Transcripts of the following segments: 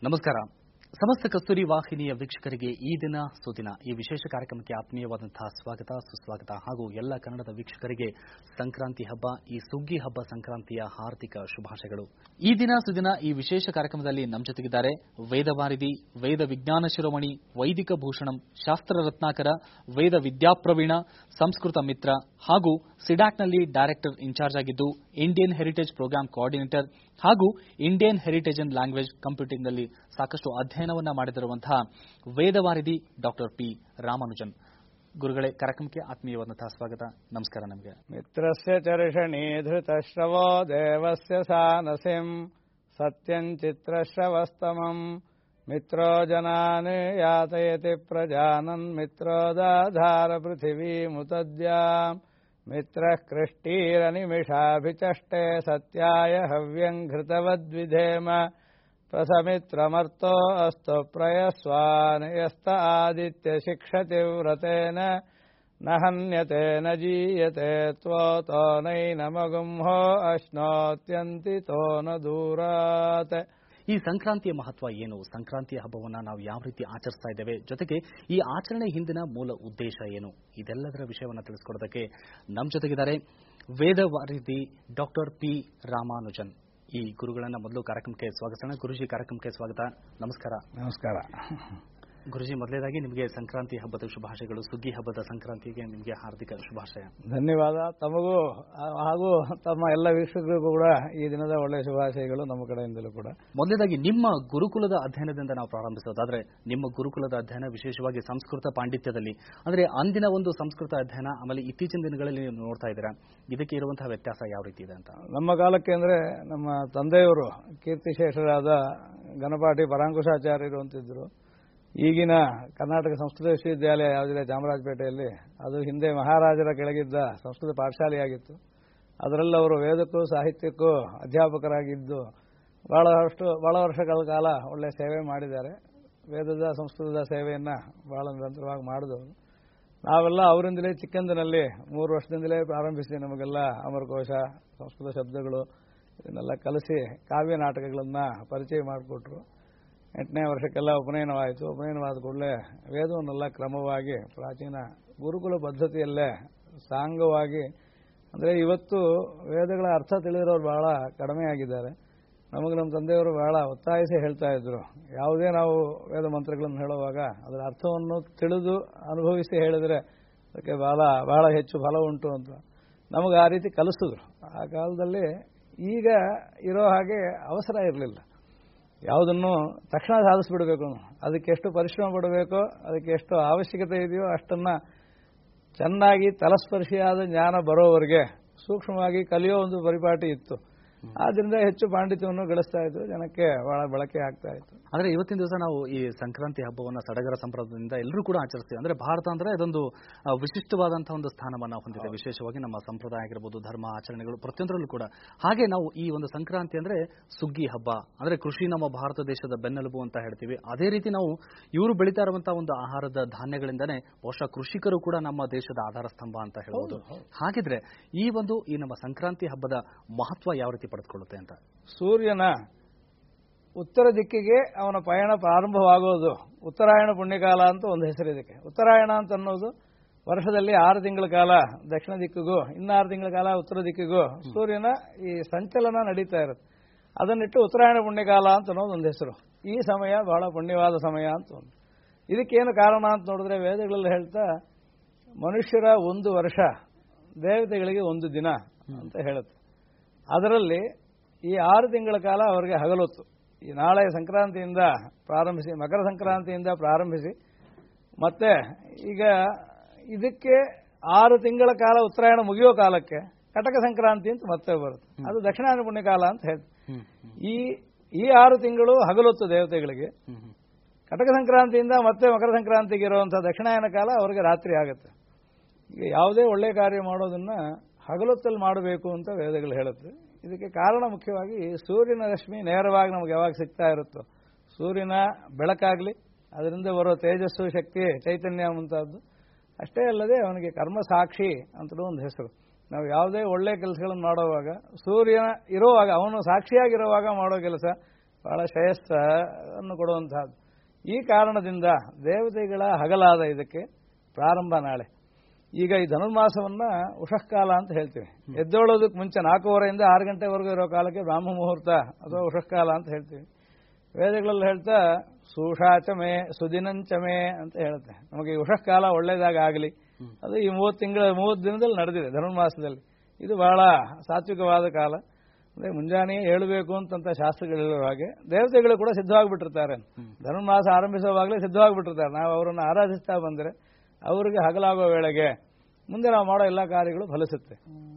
ನಮಸ್ಕಾರ. ಸಮಸ್ತ ಕಸ್ತೂರಿ ವಾಹಿನಿಯ ವೀಕ್ಷಕರಿಗೆ ಈ ದಿನ ಸುದಿನ ಈ ವಿಶೇಷ ಕಾರ್ಯಕ್ರಮಕ್ಕೆ ಆತ್ಮೀಯವಾದಂತಹ ಸ್ವಾಗತ ಸುಸ್ವಾಗತ ಹಾಗೂ ಎಲ್ಲ ಕನ್ನಡದ ವೀಕ್ಷಕರಿಗೆ ಸಂಕ್ರಾಂತಿ ಹಬ್ಬ, ಈ ಸುಗ್ಗಿ ಹಬ್ಬ ಸಂಕ್ರಾಂತಿಯ ಹಾರ್ದಿಕ ಶುಭಾಶಯಗಳು. ಈ ದಿನ ಸುದಿನ ಈ ವಿಶೇಷ ಕಾರ್ಯಕ್ರಮದಲ್ಲಿ ನಮ್ಮ ಜೊತೆಗಿದ್ದಾರೆ ವೇದವಾರಿಧಿ, ವೇದ ವಿಜ್ಞಾನ ಶಿರೋಮಣಿ, ವೈದಿಕ ಭೂಷಣಂ, ಶಾಸ್ತ್ರ ರತ್ನಾಕರ, ವೇದ ವಿದ್ಯಾಪ್ರವೀಣ, ಸಂಸ್ಕೃತ ಮಿತ್ರ ಹಾಗೂ ಸಿಡಾಕ್ನಲ್ಲಿ ಡೈರೆಕ್ಟರ್ ಇನ್ಚಾರ್ಜ್ ಆಗಿದ್ದು ಇಂಡಿಯನ್ ಹೆರಿಟೇಜ್ ಪ್ರೋಗ್ರಾಂ ಕೋಆರ್ಡಿನೇಟರ್ ಹಾಗೂ ಇಂಡಿಯನ್ ಹೆರಿಟೇಜ್ ಅಂಡ್ ಲ್ಯಾಂಗ್ವೇಜ್ ಕಂಪ್ಯೂಟಿಂಗ್ನಲ್ಲಿ ಸಾಕಷ್ಟು ಅಧ್ಯಯನವನ್ನ ಮಾಡಿದಿರುವಂತಹ ವೇದವಾರಿಧಿ ಡಾಕ್ಟರ್ ಪಿ ರಾಮಾನುಜನ್ ಗುರುಗಳೇ, ಕಾರ್ಯಕ್ರಮಕ್ಕೆ ಆತ್ಮೀಯವಾದಂತಹ ಸ್ವಾಗತ. ನಮಸ್ಕಾರ. ನಮಗೆ ಮಿತ್ರಸ್ಯ ಚರ್ಷಣೀ ಧೃತಶ್ರವೋ ದೇವಸ್ಯ ಸಾನಸಿಂ ಸತ್ಯಂ ಚಿತ್ರಶ್ರವಸ್ತಮಂ ಮಿತ್ರೋ ಜನಾನ್ ಯಾತಯತಿ ಪ್ರಜಾನನ್ ಮಿತ್ರೋದಾಧಾರ ಪೃಥಿವೀಮುತದ್ಯಾಂ ಮಿತ್ರಃ ಕೃಷ್ಟೀರನಿಮಿಷಾಭಿಚಷ್ಟೆ ಸತ್ಯಾಯ ಹವ್ಯಂ ಘೃತವದ್ವಿಧೇಮ ಪ್ರಸಮಿತ್ರಮರ್ಥೋ ಅಸ್ತು ಪ್ರಯಸ್ವಾನ್ ಯಸ್ತ ಆದಿತ್ಯ ಶಿಕ್ಷತಿ ವ್ರತೇನ ನ ಹನ್ಯತೆ ನ ಜೀಯತೆ ತ್ವೋತೋ ನೈನಮಗುಂಹೋ ಅಶ್ನೋತ್ಯಂತಿತೋ ನ ದೂರಾತ್. ಈ ಸಂಕ್ರಾಂತಿಯ ಮಹತ್ವ ಏನು, ಸಂಕ್ರಾಂತಿಯ ಹಬ್ಬವನ್ನು ನಾವು ಯಾವ ರೀತಿ ಆಚರಿಸ್ತಾ ಇದ್ದೇವೆ, ಜೊತೆಗೆ ಈ ಆಚರಣೆ ಹಿಂದಿನ ಮೂಲ ಉದ್ದೇಶ ಏನು, ಇದೆಲ್ಲದರ ವಿಷಯವನ್ನು ತಿಳಿಸಿಕೊಡೋದಕ್ಕೆ ನಮ್ಮ ಜೊತೆಗಿದ್ದಾರೆ ವೇದವಾರಿಧಿ ಡಾಕ್ಟರ್ ಪಿ ರಾಮಾನುಜನ್. ಈ ಗುರುಗಳನ್ನ ಮೊದಲು ಕಾರ್ಯಕ್ರಮಕ್ಕೆ ಸ್ವಾಗತಿಸೋಣ. ಗುರುಜಿ, ಕಾರ್ಯಕ್ರಮಕ್ಕೆ ಸ್ವಾಗತ. ನಮಸ್ಕಾರ. ನಮಸ್ಕಾರ ಗುರುಜಿ, ಮೊದಲೇದಾಗಿ ನಿಮಗೆ ಸಂಕ್ರಾಂತಿ ಹಬ್ಬದ ಶುಭಾಶಯಗಳು. ಸುಗ್ಗಿ ಹಬ್ಬದ ಸಂಕ್ರಾಂತಿಗೆ ನಿಮಗೆ ಹಾರ್ದಿಕ ಶುಭಾಶಯ. ಧನ್ಯವಾದ. ತಮಗೂ ಹಾಗೂ ತಮ್ಮ ಎಲ್ಲ ವೀಕ್ಷಕರಿಗೂ ಕೂಡ ಈ ದಿನದ ಒಳ್ಳೆಯ ಶುಭಾಶಯಗಳು ನಮ್ಮ ಕಡೆಯಿಂದಲೂ ಕೂಡ. ಮೊದಲೇದಾಗಿ ನಿಮ್ಮ ಗುರುಕುಲದ ಅಧ್ಯಯನದಿಂದ ನಾವು ಪ್ರಾರಂಭಿಸೋದಾದ್ರೆ, ನಿಮ್ಮ ಗುರುಕುಲದ ಅಧ್ಯಯನ ವಿಶೇಷವಾಗಿ ಸಂಸ್ಕೃತ ಪಾಂಡಿತ್ಯದಲ್ಲಿ, ಅಂದ್ರೆ ಅಂದಿನ ಒಂದು ಸಂಸ್ಕೃತ ಅಧ್ಯಯನ, ಆಮೇಲೆ ಇತ್ತೀಚಿನ ದಿನಗಳಲ್ಲಿ ನೀವು ನೋಡ್ತಾ ಇದ್ದೀರಾ, ಇದಕ್ಕೆ ಇರುವಂತಹ ವ್ಯತ್ಯಾಸ ಯಾವ ರೀತಿ ಇದೆ ಅಂತ? ನಮ್ಮ ಕಾಲಕ್ಕೆ ಅಂದ್ರೆ ನಮ್ಮ ತಂದೆಯವರು ಕೀರ್ತಿಶೇಷರಾದ ಗಣಪಾಟಿ ಪರಾಂಕುಶಾಚಾರ್ಯರು ಅಂತಿದ್ರು. ಈಗಿನ ಕರ್ನಾಟಕ ಸಂಸ್ಕೃತ ವಿಶ್ವವಿದ್ಯಾಲಯ ಯಾವುದಿದೆ ಚಾಮರಾಜಪೇಟೆಯಲ್ಲಿ, ಅದು ಹಿಂದೆ ಮಹಾರಾಜರ ಕೆಳಗಿದ್ದ ಸಂಸ್ಕೃತ ಪಾಠಶಾಲೆಯಾಗಿತ್ತು. ಅದರಲ್ಲಿ ಅವರು ವೇದಕ್ಕೂ ಸಾಹಿತ್ಯಕ್ಕೂ ಅಧ್ಯಾಪಕರಾಗಿದ್ದು ಬಹಳ ವರ್ಷಗಳ ಕಾಲ ಒಳ್ಳೆಯ ಸೇವೆ ಮಾಡಿದ್ದಾರೆ. ವೇದದ ಸಂಸ್ಕೃತದ ಸೇವೆಯನ್ನು ಬಹಳ ನಿರಂತರವಾಗಿ ಮಾಡಿದವರು. ನಾವೆಲ್ಲ ಅವರಿಂದಲೇ ಚಿಕ್ಕಂದಿನಲ್ಲಿ 3 ವರ್ಷದಿಂದಲೇ ಪ್ರಾರಂಭಿಸಿ ನಮಗೆಲ್ಲ ಅಮರಕೋಶ, ಸಂಸ್ಕೃತ ಶಬ್ದಗಳು ಇದನ್ನೆಲ್ಲ ಕಲಿಸಿ ಕಾವ್ಯ ನಾಟಕಗಳನ್ನು ಪರಿಚಯ ಮಾಡಿಕೊಟ್ರು. 8ನೇ ವರ್ಷಕ್ಕೆಲ್ಲ ಉಪನಯನವಾಯಿತು. ಉಪನಯನವಾದ ಕೂಡಲೇ ವೇದವನ್ನೆಲ್ಲ ಕ್ರಮವಾಗಿ ಪ್ರಾಚೀನ ಗುರುಕುಲ ಪದ್ಧತಿಯಲ್ಲೇ ಸಾಂಗವಾಗಿ, ಅಂದರೆ ಇವತ್ತು ವೇದಗಳ ಅರ್ಥ ತಿಳಿದಿರೋರು ಬಹಳ ಕಡಿಮೆ ಆಗಿದ್ದಾರೆ. ನಮಗೆ ನಮ್ಮ ತಂದೆಯವರು ಬಹಳ ಒತ್ತಾಯಿಸಿ ಹೇಳ್ತಾ ಇದ್ರು, ಯಾವುದೇ ನಾವು ವೇದ ಮಂತ್ರಗಳನ್ನು ಹೇಳುವಾಗ ಅದರ ಅರ್ಥವನ್ನು ತಿಳಿದು ಅನುಭವಿಸಿ ಹೇಳಿದರೆ ಅದಕ್ಕೆ ಬಹಳ ಹೆಚ್ಚು ಫಲ ಉಂಟು ಅಂತ ನಮಗೆ ಆ ರೀತಿ ಕಲಿಸಿದ್ರು. ಆ ಕಾಲದಲ್ಲಿ ಈಗ ಇರೋ ಹಾಗೆ ಅವಸರ ಇರಲಿಲ್ಲ. ಯಾವುದನ್ನು ತಕ್ಷಣ ಸಾಧಿಸಿಬಿಡಬೇಕು, ಅದಕ್ಕೆ ಎಷ್ಟು ಪರಿಶ್ರಮ ಪಡಬೇಕೋ, ಅದಕ್ಕೆ ಎಷ್ಟು ಅವಶ್ಯಕತೆ ಇದೆಯೋ ಅಷ್ಟನ್ನು ಚೆನ್ನಾಗಿ ತಲಸ್ಪರ್ಶಿಯಾದ ಜ್ಞಾನ ಬರೋವರೆಗೆ ಸೂಕ್ಷ್ಮವಾಗಿ ಕಲಿಯೋ ಒಂದು ಪರಿಪಾಟಿ ಇತ್ತು. ಆದ್ರಿಂದ ಹೆಚ್ಚು ಪಾಂಡಿತ್ಯವನ್ನು ಗಳಿಸ್ತಾ ಇತ್ತು, ಜನಕ್ಕೆ ಬಹಳ ಬಳಕೆ ಆಗ್ತಾ ಇತ್ತು. ಅಂದ್ರೆ ಇವತ್ತಿನ ದಿವಸ ನಾವು ಈ ಸಂಕ್ರಾಂತಿ ಹಬ್ಬವನ್ನು ಸಡಗರ ಸಂಪ್ರದಾಯದಿಂದ ಎಲ್ಲರೂ ಕೂಡ ಆಚರಿಸ್ತೀವಿ. ಅಂದ್ರೆ ಭಾರತ ಅಂದ್ರೆ ಅದೊಂದು ವಿಶಿಷ್ಟವಾದಂತಹ ಒಂದು ಸ್ಥಾನವನ್ನು ಹೊಂದಿದೆ, ವಿಶೇಷವಾಗಿ ನಮ್ಮ ಸಂಪ್ರದಾಯ ಆಗಿರ್ಬೋದು, ಧರ್ಮ ಆಚರಣೆಗಳು ಪ್ರತಿಯೊಂದರಲ್ಲೂ ಕೂಡ. ಹಾಗೆ ನಾವು ಈ ಒಂದು ಸಂಕ್ರಾಂತಿ ಅಂದ್ರೆ ಸುಗ್ಗಿ ಹಬ್ಬ, ಅಂದ್ರೆ ಕೃಷಿ ನಮ್ಮ ಭಾರತ ದೇಶದ ಬೆನ್ನೆಲುಬು ಅಂತ ಹೇಳ್ತೀವಿ. ಅದೇ ರೀತಿ ನಾವು ಇವರು ಬೆಳೀತಾ ಇರುವಂತಹ ಒಂದು ಆಹಾರದ ಧಾನ್ಯಗಳಿಂದಾನೇ ಬಹುಶಃ ಕೃಷಿಕರು ಕೂಡ ನಮ್ಮ ದೇಶದ ಆಧಾರ ಸ್ತಂಭ ಅಂತ ಹೇಳ್ಬೋದು. ಹಾಗಿದ್ರೆ ಈ ನಮ್ಮ ಸಂಕ್ರಾಂತಿ ಹಬ್ಬದ ಮಹತ್ವ ಯಾವ ರೀತಿ ಪಡೆದುಕೊಳ್ಳುತ್ತೆ ಅಂತ? ಸೂರ್ಯನ ಉತ್ತರ ದಿಕ್ಕಿಗೆ ಅವನ ಪಯಣ ಪ್ರಾರಂಭವಾಗೋದು ಉತ್ತರಾಯಣ ಪುಣ್ಯಕಾಲ ಅಂತ ಒಂದು ಹೆಸರು ಇದಕ್ಕೆ. ಉತ್ತರಾಯಣ ಅಂತ ಅನ್ನೋದು ವರ್ಷದಲ್ಲಿ 6 ತಿಂಗಳ ಕಾಲ ದಕ್ಷಿಣ ದಿಕ್ಕಿಗೂ, ಇನ್ನು 6 ತಿಂಗಳ ಕಾಲ ಉತ್ತರ ದಿಕ್ಕಿಗೂ ಸೂರ್ಯನ ಈ ಸಂಚಲನ ನಡೀತಾ ಇರುತ್ತೆ. ಅದನ್ನಿಟ್ಟು ಉತ್ತರಾಯಣ ಪುಣ್ಯಕಾಲ ಅಂತ ಅನ್ನೋದು ಒಂದು ಹೆಸರು. ಈ ಸಮಯ ಬಹಳ ಪುಣ್ಯವಾದ ಸಮಯ ಅಂತ ಒಂದು. ಇದಕ್ಕೇನು ಕಾರಣ ಅಂತ ನೋಡಿದ್ರೆ ವೇದಗಳಲ್ಲಿ ಹೇಳ್ತಾ, ಮನುಷ್ಯರ 1 ವರ್ಷ ದೇವತೆಗಳಿಗೆ 1 ದಿನ ಅಂತ ಹೇಳುತ್ತೆ. ಅದರಲ್ಲಿ ಈ 6 ತಿಂಗಳ ಕಾಲ ಅವರಿಗೆ ಹಗಲೊತ್ತು. ಈ ನಾಳೆ ಸಂಕ್ರಾಂತಿಯಿಂದ ಪ್ರಾರಂಭಿಸಿ, ಮಕರ ಸಂಕ್ರಾಂತಿಯಿಂದ ಪ್ರಾರಂಭಿಸಿ, ಮತ್ತೆ ಈಗ ಇದಕ್ಕೆ 6 ತಿಂಗಳ ಕಾಲ ಉತ್ತರಾಯಣ ಮುಗಿಯೋ ಕಾಲಕ್ಕೆ ಕಟಕ ಸಂಕ್ರಾಂತಿ ಅಂತ ಮತ್ತೆ ಬರುತ್ತೆ. ಅದು ದಕ್ಷಿಣಾಯನ ಪುಣ್ಯಕಾಲ ಅಂತ ಹೇಳಿ. ಈ 6 ತಿಂಗಳು ಹಗಲೊತ್ತು ದೇವತೆಗಳಿಗೆ. ಕಟಕ ಸಂಕ್ರಾಂತಿಯಿಂದ ಮತ್ತೆ ಮಕರ ಸಂಕ್ರಾಂತಿಗೆ ಇರುವಂತಹ ದಕ್ಷಿಣಾಯನ ಕಾಲ ಅವರಿಗೆ ರಾತ್ರಿ ಆಗುತ್ತೆ. ಈಗ ಯಾವುದೇ ಒಳ್ಳೆ ಕಾರ್ಯ ಮಾಡೋದನ್ನ ಹಗಲೊತ್ತಲ್ಲಿ ಮಾಡಬೇಕು ಅಂತ ವೇದಗಳು ಹೇಳುತ್ತೆ. ಇದಕ್ಕೆ ಕಾರಣ ಮುಖ್ಯವಾಗಿ ಸೂರ್ಯನ ರಶ್ಮಿ ನೇರವಾಗಿ ನಮಗೆ ಯಾವಾಗ ಸಿಗ್ತಾ ಇರುತ್ತೋ, ಸೂರ್ಯನ ಬೆಳಕಾಗಲಿ, ಅದರಿಂದ ಬರೋ ತೇಜಸ್ಸು, ಶಕ್ತಿ, ಚೈತನ್ಯ ಮುಂತಾದ್ದು. ಅಷ್ಟೇ ಅಲ್ಲದೆ ಅವನಿಗೆ ಕರ್ಮ ಸಾಕ್ಷಿ ಅಂತಲೂ ಒಂದು ಹೆಸರು. ನಾವು ಯಾವುದೇ ಒಳ್ಳೆ ಕೆಲಸಗಳನ್ನು ಮಾಡುವಾಗ ಸೂರ್ಯ ಇರುವಾಗ, ಅವನು ಸಾಕ್ಷಿಯಾಗಿರುವಾಗ ಮಾಡೋ ಕೆಲಸ ಬಹಳ ಶ್ರೇಯಸ್ಸನ್ನು ಕೊಡುವಂತಹದ್ದು. ಈ ಕಾರಣದಿಂದ ದೇವತೆಗಳ ಹಗಲಾದ ಇದಕ್ಕೆ ಪ್ರಾರಂಭ ನಾಳೆ. ಈಗ ಈ ಧನುರ್ಮಾಸವನ್ನ ಉಷಃಕಾಲ ಅಂತ ಹೇಳ್ತೀವಿ. ಎದ್ದೇಳೋದಕ್ಕೆ ಮುಂಚೆ 4:15 6 ಗಂಟೆವರೆಗೂ ಇರೋ ಕಾಲಕ್ಕೆ ಬ್ರಾಹ್ಮ ಮುಹೂರ್ತ ಅಥವಾ ಉಷಃಕಾಲ ಅಂತ ಹೇಳ್ತೀವಿ. ವೇದಗಳಲ್ಲಿ ಹೇಳ್ತಾ ಸೂಷಾಚಮೆ ಸುದಿನಂಚಮೆ ಅಂತ ಹೇಳುತ್ತೆ. ನಮಗೆ ಈ ಉಷಃಕಾಲ ಒಳ್ಳೇದಾಗಲಿ. ಅದು ಈ 30 ದಿನದಲ್ಲಿ ನಡೆದಿದೆ ಧನುರ್ಮಾಸದಲ್ಲಿ. ಇದು ಬಹಳ ಸಾತ್ವಿಕವಾದ ಕಾಲ. ಅಂದ್ರೆ ಮುಂಜಾನೆ ಹೇಳಬೇಕು ಅಂತಂತ ಶಾಸ್ತ್ರಗಳಿರುವ ಹಾಗೆ ದೇವತೆಗಳು ಕೂಡ ಸಿದ್ಧವಾಗಿಬಿಟ್ಟಿರ್ತಾರೆ. ಧನುರ್ಮಾಸ ಆರಂಭಿಸುವಾಗಲೇ ಸಿದ್ಧವಾಗಿಬಿಟ್ಟಿರ್ತಾರೆ. ನಾವು ಅವರನ್ನು ಆರಾಧಿಸ್ತಾ ಬಂದರೆ ಅವರಿಗೆ ಹಗಲಾಗುವ ವೇಳೆಗೆ ಮುಂದೆ ನಾವು ಮಾಡೋ ಎಲ್ಲ ಕಾರ್ಯಗಳು ಫಲಿಸುತ್ತೆ.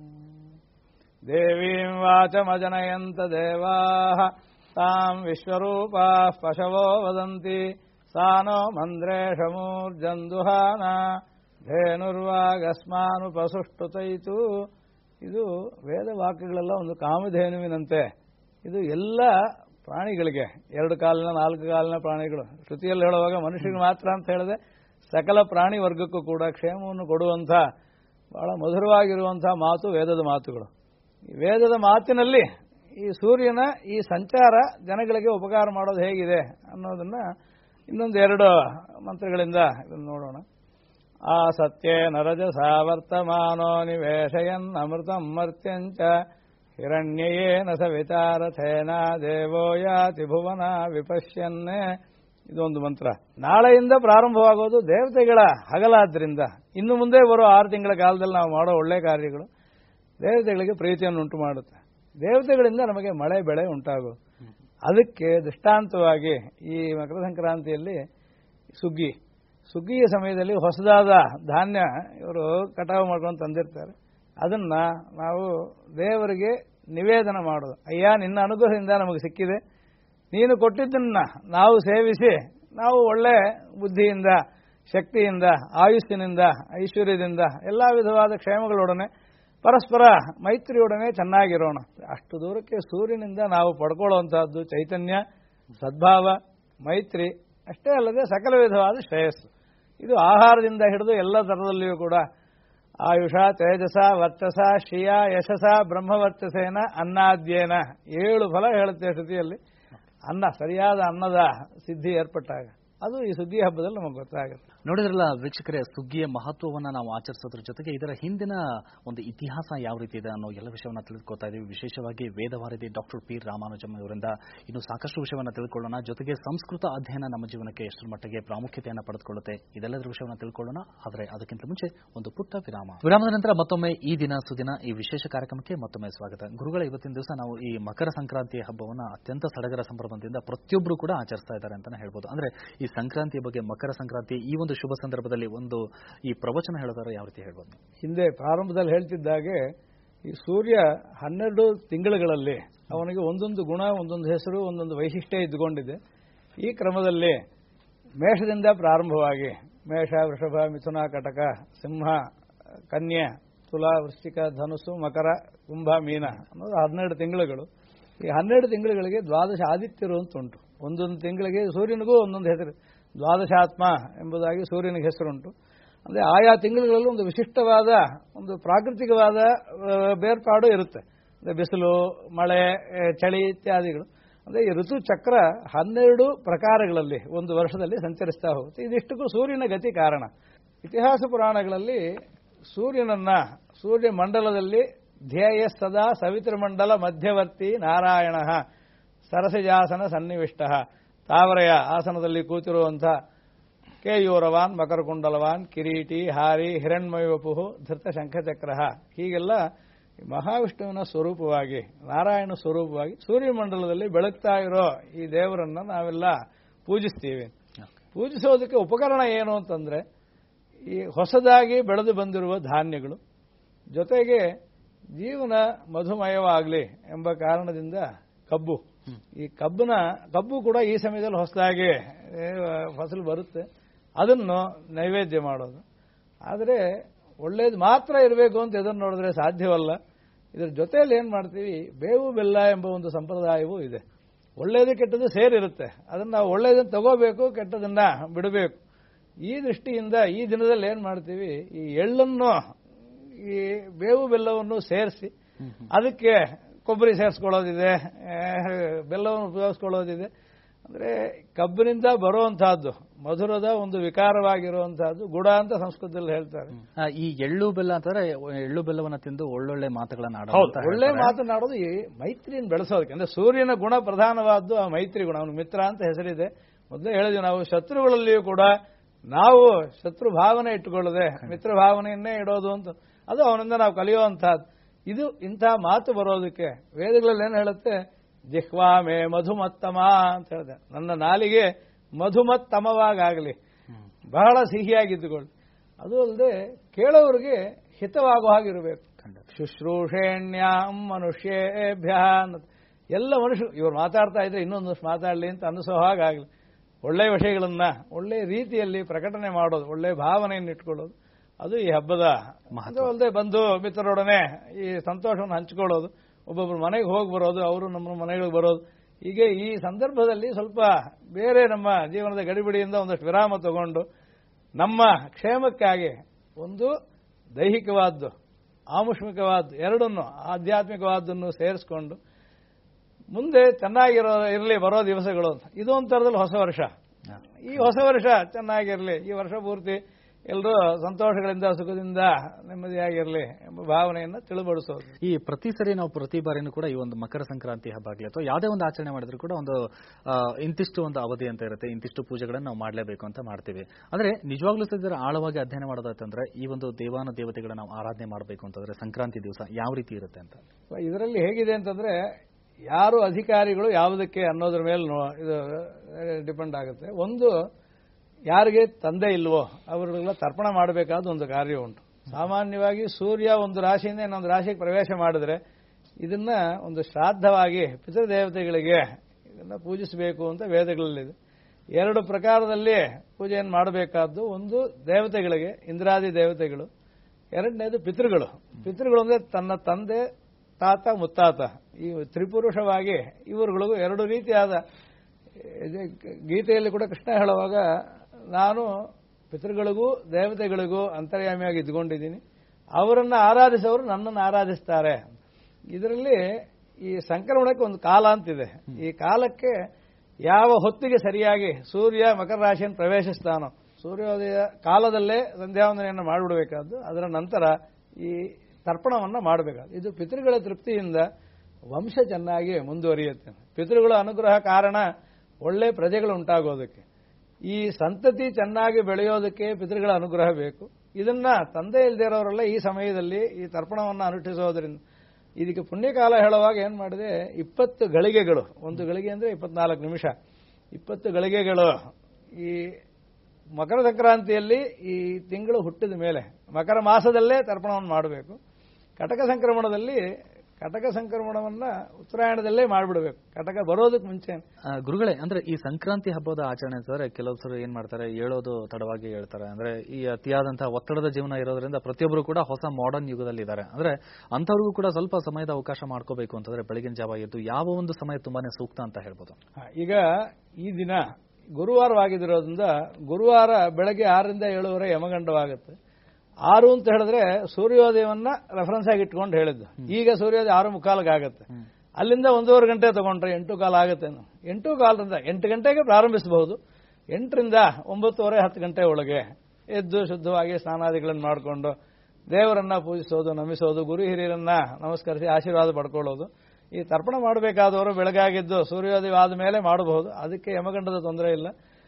ದೇವೀಂ ವಾಚಮಜನಯಂತ ದೇವಾ ತಾಂ ವಿಶ್ವರೂಪಾ ಪಶವೋ ವದಂತಿ ಸಾನೋ ಮಂದ್ರೇಶಮೂರ್ಜಂದುಹಾನ ಧೇನುರ್ವಾಗಸ್ಮಾನುಪಸುಷ್ಟುತೈತು. ಇದು ವೇದ ವಾಕ್ಯಗಳೆಲ್ಲ ಒಂದು ಕಾಮಧೇನುವಿನಂತೆ. ಇದು ಎಲ್ಲ ಪ್ರಾಣಿಗಳಿಗೆ, 2 ಕಾಲಿನ 4 ಕಾಲಿನ ಪ್ರಾಣಿಗಳು, ಶ್ರುತಿಯಲ್ಲಿ ಹೇಳುವಾಗ ಮನುಷ್ಯರಿಗೆ ಮಾತ್ರ ಅಂತ ಹೇಳಿದೆ, ಸಕಲ ಪ್ರಾಣಿ ವರ್ಗಕ್ಕೂ ಕೂಡ ಕ್ಷೇಮವನ್ನು ಕೊಡುವಂಥ ಬಹಳ ಮಧುರವಾಗಿರುವಂತಹ ಮಾತು ವೇದದ ಮಾತುಗಳು. ಈ ವೇದದ ಮಾತಿನಲ್ಲಿ ಈ ಸೂರ್ಯನ ಈ ಸಂಚಾರ ಜನಗಳಿಗೆ ಉಪಕಾರ ಮಾಡೋದು ಹೇಗಿದೆ ಅನ್ನೋದನ್ನ ಇನ್ನೊಂದು 2 ಮಂತ್ರಗಳಿಂದ ಇದನ್ನು ನೋಡೋಣ. ಆ ಸತ್ಯೇ ನರಜಸ ವರ್ತಮಾನೋ ನಿವೇಶಯನ್ ಅಮೃತಂ ಮರ್ತ್ಯಂಚ ಹಿರಣ್ಯಯೇನ ಸವಿತಾರಥೇನ ದೇವೋ ಯಾತಿ ಭುವನ ವಿಪಶ್ಯನ್ನೇ. ಇದೊಂದು ಮಂತ್ರ. ನಾಳೆಯಿಂದ ಪ್ರಾರಂಭವಾಗೋದು ದೇವತೆಗಳ ಹಗಲಾದ್ರಿಂದ ಇನ್ನು ಮುಂದೆ ಬರೋ 6 ತಿಂಗಳ ಕಾಲದಲ್ಲಿ ನಾವು ಮಾಡೋ ಒಳ್ಳೆ ಕಾರ್ಯಗಳು ದೇವತೆಗಳಿಗೆ ಪ್ರೀತಿಯನ್ನು ಉಂಟು ಮಾಡುತ್ತೆ. ದೇವತೆಗಳಿಂದ ನಮಗೆ ಮಳೆ ಬೆಳೆ ಉಂಟಾಗೋದು. ಅದಕ್ಕೆ ದೃಷ್ಟಾಂತವಾಗಿ ಈ ಮಕರ ಸಂಕ್ರಾಂತಿಯಲ್ಲಿ ಸುಗ್ಗಿಯ ಸಮಯದಲ್ಲಿ ಹೊಸದಾದ ಧಾನ್ಯ ಇವರು ಕಟಾವು ಮಾಡ್ಕೊಂಡು ತಂದಿರ್ತಾರೆ. ಅದನ್ನ ನಾವು ದೇವರಿಗೆ ನಿವೇದನ ಮಾಡೋದು. ಅಯ್ಯ, ನಿನ್ನ ಅನುಗ್ರಹದಿಂದ ನಮಗೆ ಸಿಕ್ಕಿದೆ, ನೀನು ಕೊಟ್ಟಿದ್ದನ್ನ ನಾವು ಸೇವಿಸಿ ನಾವು ಒಳ್ಳೆ ಬುದ್ಧಿಯಿಂದ, ಶಕ್ತಿಯಿಂದ, ಆಯುಷ್ಯನಿಂದ, ಐಶ್ವರ್ಯದಿಂದ, ಎಲ್ಲ ವಿಧವಾದ ಕ್ಷೇಮಗಳೊಡನೆ ಪರಸ್ಪರ ಮೈತ್ರಿಯೊಡನೆ ಚೆನ್ನಾಗಿರೋಣ. ಅಷ್ಟು ದೂರಕ್ಕೆ ಸೂರ್ಯನಿಂದ ನಾವು ಪಡ್ಕೊಳ್ಳುವಂತಹದ್ದು ಚೈತನ್ಯ, ಸದ್ಭಾವ, ಮೈತ್ರಿ ಅಷ್ಟೇ ಅಲ್ಲದೆ ಸಕಲ ವಿಧವಾದ ಶ್ರೇಯಸ್ಸು. ಇದು ಆಹಾರದಿಂದ ಹಿಡಿದು ಎಲ್ಲ ಥರದಲ್ಲಿಯೂ ಕೂಡ ಆಯುಷ, ತೇಜಸ, ವರ್ಚಸ, ಶ್ರಿಯ, ಯಶಸ, ಬ್ರಹ್ಮವರ್ಚಸೇನ ಅನ್ನಾದ್ಯೇನ 7 ಫಲ ಹೇಳುತ್ತೆ ಶ್ರುತಿಯಲ್ಲಿ. ಸರಿಯಾದ ಅನ್ನದ ಸಿದ್ಧಿ ಏರ್ಪಟ್ಟಾಗ ಅದು ಈ ಸುಗ್ಗಿ ಹಬ್ಬದಲ್ಲಿ ನಮಗೆ ಗೊತ್ತಾಗುತ್ತೆ. ನೋಡಿದ್ರಲ್ಲ ವೀಕ್ಷಕರೇ, ಸುಗ್ಗಿಯ ಮಹತ್ವವನ್ನು ನಾವು ಆಚರಿಸೋದ್ರ ಜೊತೆಗೆ ಇದರ ಹಿಂದಿನ ಒಂದು ಇತಿಹಾಸ ಯಾವ ರೀತಿ ಇದೆ ಅನ್ನೋ ಎಲ್ಲ ವಿಷಯವನ್ನು ತಿಳಿದುಕೊಳ್ತಾ ಇದ್ದೀವಿ. ವಿಶೇಷವಾಗಿ ವೇದವಾರಿಧಿ ಡಾಕ್ಟರ್ ಪಿ ರಾಮಾನುಜಂ ಅವರಿಂದ ಇನ್ನು ಸಾಕಷ್ಟು ವಿಷಯವನ್ನು ತಿಳ್ಕೊಳ್ಳೋಣ. ಜೊತೆಗೆ ಸಂಸ್ಕೃತ ಅಧ್ಯಯನ ನಮ್ಮ ಜೀವನಕ್ಕೆ ಎಷ್ಟರ ಮಟ್ಟಿಗೆ ಪ್ರಾಮುಖ್ಯತೆಯನ್ನು ಪಡೆದುಕೊಳ್ಳುತ್ತೆ, ಇದೆಲ್ಲದರ ವಿಷಯವನ್ನು ತಿಳ್ಕೊಳ್ಳೋಣ. ಆದರೆ ಅದಕ್ಕಿಂತ ಮುಂಚೆ ಒಂದು ಪುಟ್ಟ ವಿರಾಮದ ನಂತರ ಮತ್ತೊಮ್ಮೆ ಈ ದಿನ ಸುದಿನ ಈ ವಿಶೇಷ ಕಾರ್ಯಕ್ರಮಕ್ಕೆ ಮತ್ತೊಮ್ಮೆ ಸ್ವಾಗತ. ಗುರುಗಳ, ಇವತ್ತಿನ ದಿವಸ ನಾವು ಈ ಮಕರ ಸಂಕ್ರಾಂತಿಯ ಹಬ್ಬವನ್ನು ಅತ್ಯಂತ ಸಡಗರ ಸಂಭ್ರಮದಿಂದ ಪ್ರತಿಯೊಬ್ಬರು ಕೂಡ ಆಚರಿಸ್ತಾ ಇದ್ದಾರೆ ಅಂತಾನೆ ಹೇಳ್ಬೋದು. ಅಂದ್ರೆ ಈ ಸಂಕ್ರಾಂತಿಯ ಬಗ್ಗೆ, ಮಕರ ಸಂಕ್ರಾಂತಿ ಈ ಒಂದು ಶುಭ ಸಂದರ್ಭದಲ್ಲಿ ಒಂದು ಈ ಪ್ರವಚನ ಹೇಳೋದಾದ್ರೆ ಯಾವ ರೀತಿ ಹೇಳ್ಬೋದು? ಹಿಂದೆ ಪ್ರಾರಂಭದಲ್ಲಿ ಹೇಳ್ತಿದ್ದಾಗೆ ಈ ಸೂರ್ಯ 12 ತಿಂಗಳುಗಳಲ್ಲಿ ಅವನಿಗೆ ಒಂದೊಂದು ಗುಣ, ಒಂದೊಂದು ಹೆಸರು, ಒಂದೊಂದು ವೈಶಿಷ್ಟ್ಯ ಇದ್ದುಕೊಂಡಿದೆ. ಈ ಕ್ರಮದಲ್ಲಿ ಮೇಷದಿಂದ ಪ್ರಾರಂಭವಾಗಿ ಮೇಷ, ವೃಷಭ, ಮಿಥುನ, ಕಟಕ, ಸಿಂಹ, ಕನ್ಯೆ, ತುಲಾ, ವೃಶ್ಚಿಕ, ಧನುಸ್ಸು, ಮಕರ, ಕುಂಭ, ಮೀನ ಅನ್ನೋದು 12 ತಿಂಗಳುಗಳು. ಈ 12 ತಿಂಗಳುಗಳಿಗೆ ದ್ವಾದಶ ಆದಿತ್ಯರು ಅಂತ ಉಂಟು. ಒಂದೊಂದು ತಿಂಗಳಿಗೆ ಸೂರ್ಯನಿಗೂ ಒಂದೊಂದು ಹೆಸರು, ದ್ವಾದಶಾತ್ಮ ಎಂಬುದಾಗಿ ಸೂರ್ಯನಿಗೆ ಹೆಸರುಂಟು. ಅಂದರೆ ಆಯಾ ತಿಂಗಳುಗಳಲ್ಲೂ ಒಂದು ವಿಶಿಷ್ಟವಾದ ಒಂದು ಪ್ರಾಕೃತಿಕವಾದ ಬೇರ್ಪಾಡು ಇರುತ್ತೆ. ಅಂದರೆ ಬಿಸಿಲು, ಮಳೆ, ಚಳಿ ಇತ್ಯಾದಿಗಳು. ಅಂದರೆ ಈ ಋತು ಚಕ್ರ 12 ಪ್ರಕಾರಗಳಲ್ಲಿ ಒಂದು ವರ್ಷದಲ್ಲಿ ಸಂಚರಿಸ್ತಾ ಹೋಗುತ್ತೆ. ಇದಿಷ್ಟಕ್ಕೂ ಸೂರ್ಯನ ಗತಿ ಕಾರಣ. ಇತಿಹಾಸ ಪುರಾಣಗಳಲ್ಲಿ ಸೂರ್ಯ ಮಂಡಲದಲ್ಲಿ ಧ್ಯೇಯ ಸದಾ ಸವಿತೃಮಂಡಲ ಮಧ್ಯವರ್ತಿ ನಾರಾಯಣ ಸರಸಿಜಾಸನ ಸನ್ನಿವಿಷ್ಟ, ತಾವರೆಯ ಆಸನದಲ್ಲಿ ಕೂತಿರುವಂಥ ಕೇಯೂರವಾನ್, ಮಕರಕುಂಡಲವಾನ್, ಕಿರೀಟಿ, ಹಾರಿ, ಹಿರಣ್ಮಯವಪುಹು, ಧೃತ ಶಂಖಚಕ್ರ, ಹೀಗೆಲ್ಲ ಮಹಾವಿಷ್ಣುವಿನ ಸ್ವರೂಪವಾಗಿ, ನಾರಾಯಣ ಸ್ವರೂಪವಾಗಿ ಸೂರ್ಯಮಂಡಲದಲ್ಲಿ ಬೆಳಗ್ತಾ ಇರೋ ಈ ದೇವರನ್ನ ನಾವೆಲ್ಲ ಪೂಜಿಸ್ತೀವಿ. ಪೂಜಿಸೋದಕ್ಕೆ ಉಪಕರಣ ಏನು ಅಂತಂದ್ರೆ ಈ ಹೊಸದಾಗಿ ಬೆಳೆದು ಬಂದಿರುವ ಧಾನ್ಯಗಳು, ಜೊತೆಗೆ ಜೀವನ ಮಧುಮಯವಾಗಲಿ ಎಂಬ ಕಾರಣದಿಂದ ಕಬ್ಬು. ಈ ಕಬ್ಬು ಕೂಡ ಈ ಸಮಯದಲ್ಲಿ ಹೊಸದಾಗಿ ಫಸಲು ಬರುತ್ತೆ. ಅದನ್ನು ನೈವೇದ್ಯ ಮಾಡೋದು. ಆದರೆ ಒಳ್ಳೇದು ಮಾತ್ರ ಇರಬೇಕು ಅಂತ ಇದನ್ನು ನೋಡಿದ್ರೆ ಸಾಧ್ಯವಲ್ಲ. ಇದರ ಜೊತೆಯಲ್ಲಿ ಏನು ಮಾಡ್ತೀವಿ, ಬೇವು ಬೆಲ್ಲ ಎಂಬ ಒಂದು ಸಂಪ್ರದಾಯವೂ ಇದೆ. ಒಳ್ಳೇದು ಕೆಟ್ಟದ್ದು ಸೇರಿರುತ್ತೆ. ಅದನ್ನು ನಾವು ಒಳ್ಳೇದನ್ನು ತಗೋಬೇಕು, ಕೆಟ್ಟದನ್ನ ಬಿಡಬೇಕು. ಈ ದೃಷ್ಟಿಯಿಂದ ಈ ದಿನದಲ್ಲಿ ಏನು ಮಾಡ್ತೀವಿ, ಈ ಎಳ್ಳನ್ನು, ಈ ಬೇವು ಬೆಲ್ಲವನ್ನು ಸೇರಿಸಿ ಅದಕ್ಕೆ ಕೊಬ್ಬರಿ ಸೇರಿಸ್ಕೊಳ್ಳೋದಿದೆ, ಬೆಲ್ಲವನ್ನು ಉಪಯೋಗಿಸ್ಕೊಳ್ಳೋದಿದೆ. ಅಂದರೆ ಕಬ್ಬಿನಿಂದ ಬರುವಂತಹದ್ದು ಮಧುರದ ಒಂದು ವಿಕಾರವಾಗಿರುವಂತಹದ್ದು ಗುಡ ಅಂತ ಸಂಸ್ಕೃತದಲ್ಲಿ ಹೇಳ್ತಾರೆ. ಈ ಎಳ್ಳು ಬೆಲ್ಲ ಅಂತಂದ್ರೆ ಎಳ್ಳು ಬೆಲ್ಲವನ್ನ ತಿಂದು ಒಳ್ಳೊಳ್ಳೆ ಮಾತುಗಳನ್ನ ಒಳ್ಳೆ ಮಾತನಾಡೋದು ಈ ಮೈತ್ರಿಯನ್ನು ಬೆಳೆಸೋದಕ್ಕೆ. ಅಂದ್ರೆ ಸೂರ್ಯನ ಗುಣ ಪ್ರಧಾನವಾದ್ದು ಆ ಮೈತ್ರಿ ಗುಣ. ಅವನು ಮಿತ್ರ ಅಂತ ಹೆಸರಿದೆ. ಮೊದಲೇ ಹೇಳಿದ್ವಿ ನಾವು ಶತ್ರುಗಳಲ್ಲಿಯೂ ಕೂಡ ನಾವು ಶತ್ರು ಭಾವನೆ ಇಟ್ಟುಕೊಳ್ಳದೆ ಮಿತ್ರ ಭಾವನೆಯನ್ನೇ ಇಡೋದು ಅಂತ, ಅದು ಅವನಿಂದ ನಾವು ಕಲಿಯುವಂತಹದ್ದು. ಇದು ಇಂಥ ಮಾತು ಬರೋದಕ್ಕೆ ವೇದಗಳಲ್ಲಿ ಏನು ಹೇಳುತ್ತೆ, ಜಿಹ್ವಾಮೇ ಮಧುಮತ್ತಮ ಅಂತ ಹೇಳಿದೆ. ನನ್ನ ನಾಲಿಗೆ ಮಧುಮತ್ತಮವಾಗಲಿ, ಬಹಳ ಸಿಹಿಯಾಗಿದ್ದುಕೊಳ್ಳಿ. ಅದು ಅಲ್ಲದೆ ಕೇಳೋರಿಗೆ ಹಿತವಾಗುವ ಹಾಗಿರಬೇಕು. ಶುಶ್ರೂಷೇಣ್ಯಾಂ ಮನುಷ್ಯೇಭ್ಯ, ಎಲ್ಲ ಮನುಷ್ಯರು ಇವರು ಮಾತಾಡ್ತಾ ಇದ್ರೆ ಇನ್ನೊಂದಷ್ಟು ಮಾತಾಡಲಿ ಅಂತ ಅನ್ನಿಸೋ ಹಾಗಾಗಲಿ. ಒಳ್ಳೆಯ ವಿಷಯಗಳನ್ನ ಒಳ್ಳೆಯ ರೀತಿಯಲ್ಲಿ ಪ್ರಕಟಣೆ ಮಾಡೋದು, ಒಳ್ಳೆಯ ಭಾವನೆಯನ್ನು ಇಟ್ಕೊಳ್ಳೋದು, ಅದು ಈ ಹಬ್ಬದ ಮಹತ್ವ. ಅಲ್ಲದೆ ಬಂಧು ಮಿತ್ರರೊಡನೆ ಈ ಸಂತೋಷವನ್ನು ಹಂಚಿಕೊಳ್ಳೋದು, ಒಬ್ಬೊಬ್ಬರು ಮನೆಗೆ ಹೋಗಿ ಬರೋದು, ಅವರು ನಮ್ಮ ಮನೆಗಳಿಗೆ ಬರೋದು. ಹೀಗೆ ಈ ಸಂದರ್ಭದಲ್ಲಿ ಸ್ವಲ್ಪ ಬೇರೆ ನಮ್ಮ ಜೀವನದ ಗಡಿಬಿಡಿಯಿಂದ ಒಂದಷ್ಟು ವಿರಾಮ ತಗೊಂಡು ನಮ್ಮ ಕ್ಷೇಮಕ್ಕಾಗಿ ಒಂದು ದೈಹಿಕವಾದ್ದು ಆಮುಷ್ಮಿಕವಾದ್ದು ಎರಡನ್ನು ಆಧ್ಯಾತ್ಮಿಕವಾದ್ದನ್ನು ಸೇರಿಸ್ಕೊಂಡು ಮುಂದೆ ಚೆನ್ನಾಗಿರಲಿ ಬರೋ ದಿವಸಗಳು ಅಂತ. ಇದು ಒಂಥರದಲ್ಲಿ ಹೊಸ ವರ್ಷ. ಈ ಹೊಸ ವರ್ಷ ಚೆನ್ನಾಗಿರಲಿ, ಈ ವರ್ಷ ಪೂರ್ತಿ ಎಲ್ಲರೂ ಸಂತೋಷಗಳಿಂದ ಸುಖದಿಂದ ನೆಮ್ಮದಿಯಾಗಿರಲಿ ಎಂಬ ಭಾವನೆಯನ್ನು ತಿಳಿಬಡಿಸೋದು. ಈ ಪ್ರತಿ ಸರಿ ನಾವು ಪ್ರತಿ ಬಾರಿನೂ ಕೂಡ ಈ ಒಂದು ಮಕರ ಸಂಕ್ರಾಂತಿ ಹಬ್ಬ ಆಗಲಿ ಅಥವಾ ಯಾವುದೇ ಒಂದು ಆಚರಣೆ ಮಾಡಿದ್ರು ಕೂಡ ಒಂದು ಇಂತಿಷ್ಟು ಒಂದು ಅವಧಿ ಅಂತ ಇರುತ್ತೆ, ಇಂತಿಷ್ಟು ಪೂಜೆಗಳನ್ನು ನಾವು ಮಾಡಲೇಬೇಕು ಅಂತ ಮಾಡ್ತೀವಿ. ಆದರೆ ನಿಜವಾಗ್ಲೂ ಸಹ ಆಳವಾಗಿ ಅಧ್ಯಯನ ಮಾಡೋದಾಯ್ತಂದ್ರೆ ಈ ಒಂದು ದೇವಾನ ದೇವತೆಗಳನ್ನ ನಾವು ಆರಾಧನೆ ಮಾಡಬೇಕು ಅಂತಂದ್ರೆ ಸಂಕ್ರಾಂತಿ ದಿವಸ ಯಾವ ರೀತಿ ಇರುತ್ತೆ ಅಂತ ಇದರಲ್ಲಿ ಹೇಗಿದೆ ಅಂತಂದ್ರೆ ಯಾರು ಅಧಿಕಾರಿಗಳು ಯಾವುದಕ್ಕೆ ಅನ್ನೋದ್ರ ಮೇಲೆ ಇದು ಡಿಪೆಂಡ್ ಆಗುತ್ತೆ. ಒಂದು ಯಾರಿಗೆ ತಂದೆ ಇಲ್ವೋ ಅವರಿಗೆಲ್ಲ ತರ್ಪಣ ಮಾಡಬೇಕಾದ ಒಂದು ಕಾರ್ಯ ಉಂಟು. ಸಾಮಾನ್ಯವಾಗಿ ಸೂರ್ಯ ಒಂದು ರಾಶಿಯಿಂದ ಇನ್ನೊಂದು ರಾಶಿಗೆ ಪ್ರವೇಶ ಮಾಡಿದ್ರೆ ಇದನ್ನ ಒಂದು ಶ್ರಾದ್ದವಾಗಿ ಪಿತೃದೇವತೆಗಳಿಗೆ ಇದನ್ನ ಪೂಜಿಸಬೇಕು ಅಂತ ವೇದಗಳಲ್ಲಿದೆ. ಎರಡು ಪ್ರಕಾರದಲ್ಲಿ ಪೂಜೆಯನ್ನು ಮಾಡಬೇಕಾದ್ದು, ಒಂದು ದೇವತೆಗಳಿಗೆ ಇಂದ್ರಾದಿ ದೇವತೆಗಳು, ಎರಡನೇದು ಪಿತೃಗಳು. ಪಿತೃಗಳು ಅಂದ್ರೆ ತನ್ನ ತಂದೆ ತಾತ ಮುತ್ತಾತ, ಈ ತ್ರಿಪುರುಷವಾಗಿ ಇವರುಗಳಿಗೂ ಎರಡು ರೀತಿಯಾದ. ಗೀತೆಯಲ್ಲಿ ಕೂಡ ಕೃಷ್ಣ ಹೇಳುವಾಗ ನಾನು ಪಿತೃಗಳಿಗೂ ದೇವತೆಗಳಿಗೂ ಅಂತರ್ಯಾಮಿಯಾಗಿ ಇದ್ಕೊಂಡಿದ್ದೀನಿ, ಅವರನ್ನು ಆರಾಧಿಸೋರು ನನ್ನನ್ನು ಆರಾಧಿಸ್ತಾರೆ. ಇದರಲ್ಲಿ ಈ ಸಂಕ್ರಮಣಕ್ಕೆ ಒಂದು ಕಾಲ ಅಂತಿದೆ. ಈ ಕಾಲಕ್ಕೆ ಯಾವ ಹೊತ್ತಿಗೆ ಸರಿಯಾಗಿ ಸೂರ್ಯ ಮಕರ ರಾಶಿಯನ್ನು ಪ್ರವೇಶಿಸ್ತಾನೋ ಸೂರ್ಯೋದಯ ಕಾಲದಲ್ಲೇ ಸಂಧ್ಯಾವಂದನೆಯನ್ನು ಮಾಡಿಬಿಡಬೇಕಾದ್ದು, ಅದರ ನಂತರ ಈ ತರ್ಪಣವನ್ನು ಮಾಡಬೇಕಾದ್ದು. ಇದು ಪಿತೃಗಳ ತೃಪ್ತಿಯಿಂದ ವಂಶ ಚೆನ್ನಾಗಿ ಮುಂದುವರಿಯುತ್ತೆ. ಪಿತೃಗಳ ಅನುಗ್ರಹ ಕಾರಣ ಒಳ್ಳೆ ಪ್ರಜೆಗಳು ಉಂಟಾಗೋದಕ್ಕೆ, ಈ ಸಂತತಿ ಚೆನ್ನಾಗಿ ಬೆಳೆಯೋದಕ್ಕೆ ಪಿತೃಗಳ ಅನುಗ್ರಹ ಬೇಕು. ಇದನ್ನ ತಂದೆ ಇಲ್ದಿರೋರೆಲ್ಲ ಈ ಸಮಯದಲ್ಲಿ ಈ ತರ್ಪಣವನ್ನು ಅನುಷ್ಠಿಸೋದ್ರಿಂದ ಇದಕ್ಕೆ ಪುಣ್ಯಕಾಲ ಹೇಳುವಾಗ ಏನ್ ಮಾಡಿದೆ, 20 ಗಳಿಗೆಗಳು, ಒಂದು ಗಳಿಗೆ ಅಂದ್ರೆ 24 ನಿಮಿಷ, 20 ಗಳಿಗೆಗಳು ಈ ಮಕರ ಸಂಕ್ರಾಂತಿಯಲ್ಲಿ ಈ ತಿಂಗಳು ಹುಟ್ಟಿದ ಮೇಲೆ ಮಕರ ಮಾಸದಲ್ಲೇ ತರ್ಪಣವನ್ನು ಮಾಡಬೇಕು. ಕಟಕ ಸಂಕ್ರಮಣದಲ್ಲಿ ಕಟಕ ಸಂಕ್ರಮಣವನ್ನ ಉತ್ತರಾಯಣದಲ್ಲೇ ಮಾಡಿಬಿಡಬೇಕು, ಕಟಕ ಬರೋದಕ್ಕೆ ಮುಂಚೆ. ಗುರುಗಳೇ, ಅಂದ್ರೆ ಈ ಸಂಕ್ರಾಂತಿ ಹಬ್ಬದ ಆಚರಣೆ ಅಂತಂದ್ರೆ ಕೆಲವರು ಏನ್ ಮಾಡ್ತಾರೆ, ಹೇಳೋದು ತಡವಾಗಿ ಹೇಳ್ತಾರೆ. ಅಂದ್ರೆ ಈ ಅತಿಯಾದಂತಹ ಒತ್ತಡದ ಜೀವನ ಇರೋದ್ರಿಂದ ಪ್ರತಿಯೊಬ್ಬರು ಕೂಡ ಹೊಸ ಮಾಡರ್ನ್ ಯುಗದಲ್ಲಿ ಇದ್ದಾರೆ. ಅಂದ್ರೆ ಅಂತವ್ರಿಗೂ ಕೂಡ ಸ್ವಲ್ಪ ಸಮಯದ ಅವಕಾಶ ಮಾಡ್ಕೋಬೇಕು ಅಂತಂದ್ರೆ ಬೆಳಗಿನ ಜಾವ ಎದ್ದು ಯಾವ ಒಂದು ಸಮಯ ತುಂಬಾನೇ ಸೂಕ್ತ ಅಂತ ಹೇಳ್ಬೋದು. ಈಗ ಈ ದಿನ ಗುರುವಾರವಾಗಿರೋದ್ರಿಂದ ಗುರುವಾರ ಬೆಳಗ್ಗೆ 6ರಿಂದ 7 ಯಮಗಂಡವಾಗುತ್ತೆ. 6 ಅಂತ ಹೇಳಿದ್ರೆ ಸೂರ್ಯೋದಯವನ್ನ ರೆಫರೆನ್ಸ್ ಆಗಿ ಇಟ್ಕೊಂಡು ಹೇಳಿದ್ದು. ಈಗ ಸೂರ್ಯೋದಯ 6:45 ಆಗುತ್ತೆ. ಅಲ್ಲಿಂದ 1.5 ಗಂಟೆ ತಗೊಂಡ್ರೆ 8:15 ಆಗುತ್ತೆ. 8:15ರಿಂದ 8 ಗಂಟೆಗೆ ಪ್ರಾರಂಭಿಸಬಹುದು. 8ರಿಂದ 9:30 10 ಗಂಟೆ ಒಳಗೆ ಎದ್ದು ಶುದ್ಧವಾಗಿ ಸ್ನಾನಾದಿಗಳನ್ನು ಮಾಡಿಕೊಂಡು ದೇವರನ್ನ ಪೂಜಿಸೋದು, ನಮಿಸೋದು, ಗುರು ಹಿರಿಯರನ್ನ ನಮಸ್ಕರಿಸಿ ಆಶೀರ್ವಾದ ಪಡ್ಕೊಳ್ಳೋದು. ಈ ತರ್ಪಣ ಮಾಡಬೇಕಾದವರು ಬೆಳಗಾಗಿದ್ದು ಸೂರ್ಯೋದಯವಾದ ಮೇಲೆ ಮಾಡಬಹುದು. ಅದಕ್ಕೆ ಯಮಗಂಡದ ತೊಂದರೆ ಇಲ್ಲ.